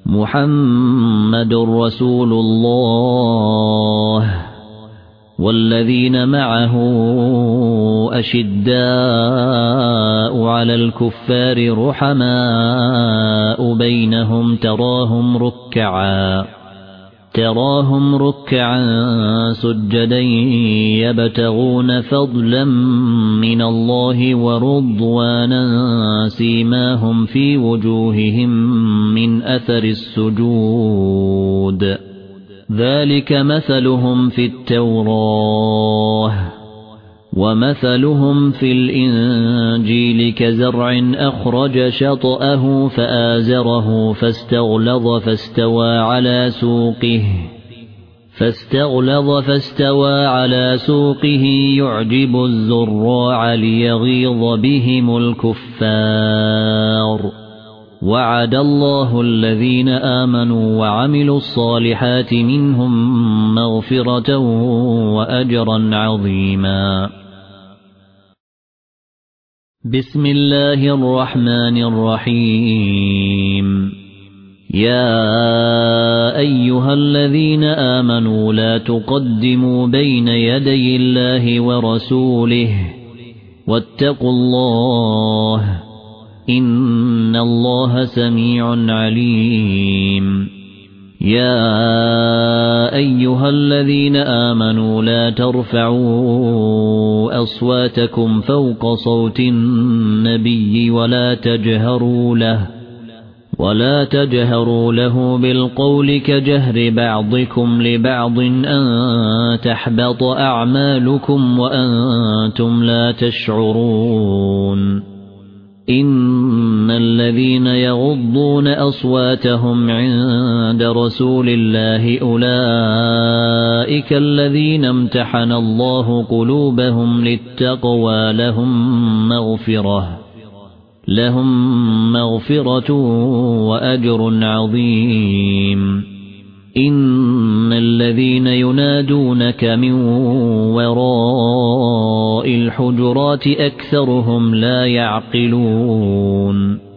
محمد رسول الله والذين معه أشداء على الكفار رحماء بينهم تراهم ركعا سجدا يبتغون فضلا من الله ورضوانا سيماهم في وجوههم من أثر السجود ذلك مثلهم في التوراة ومثلهم في الإنجيل كزرع أخرج شطأه فآزره فاستغلظ فاستوى على سوقه يعجب الزراع ليغيظ بهم الكفار وعد الله الذين آمنوا وعملوا الصالحات منهم مغفرة وأجرا عظيما. بسم الله الرحمن الرحيم. يا أيها الذين آمنوا لا تقدموا بين يدي الله ورسوله واتقوا الله إن الله سميع عليم. يا أيها الذين آمنوا لا ترفعوا أصواتكم فوق صوت النبي ولا تجهروا له بالقول كجهر بعضكم لبعض أن تحبط أعمالكم وأنتم لا تشعرون. إن الذين يغضون أصواتهم عند رسول الله أولئك الذين امتحن الله قلوبهم للتقوى لهم مغفرة وأجر عظيم. إن الذين ينادونك من وراء الحجرات أكثرهم لا يعقلون.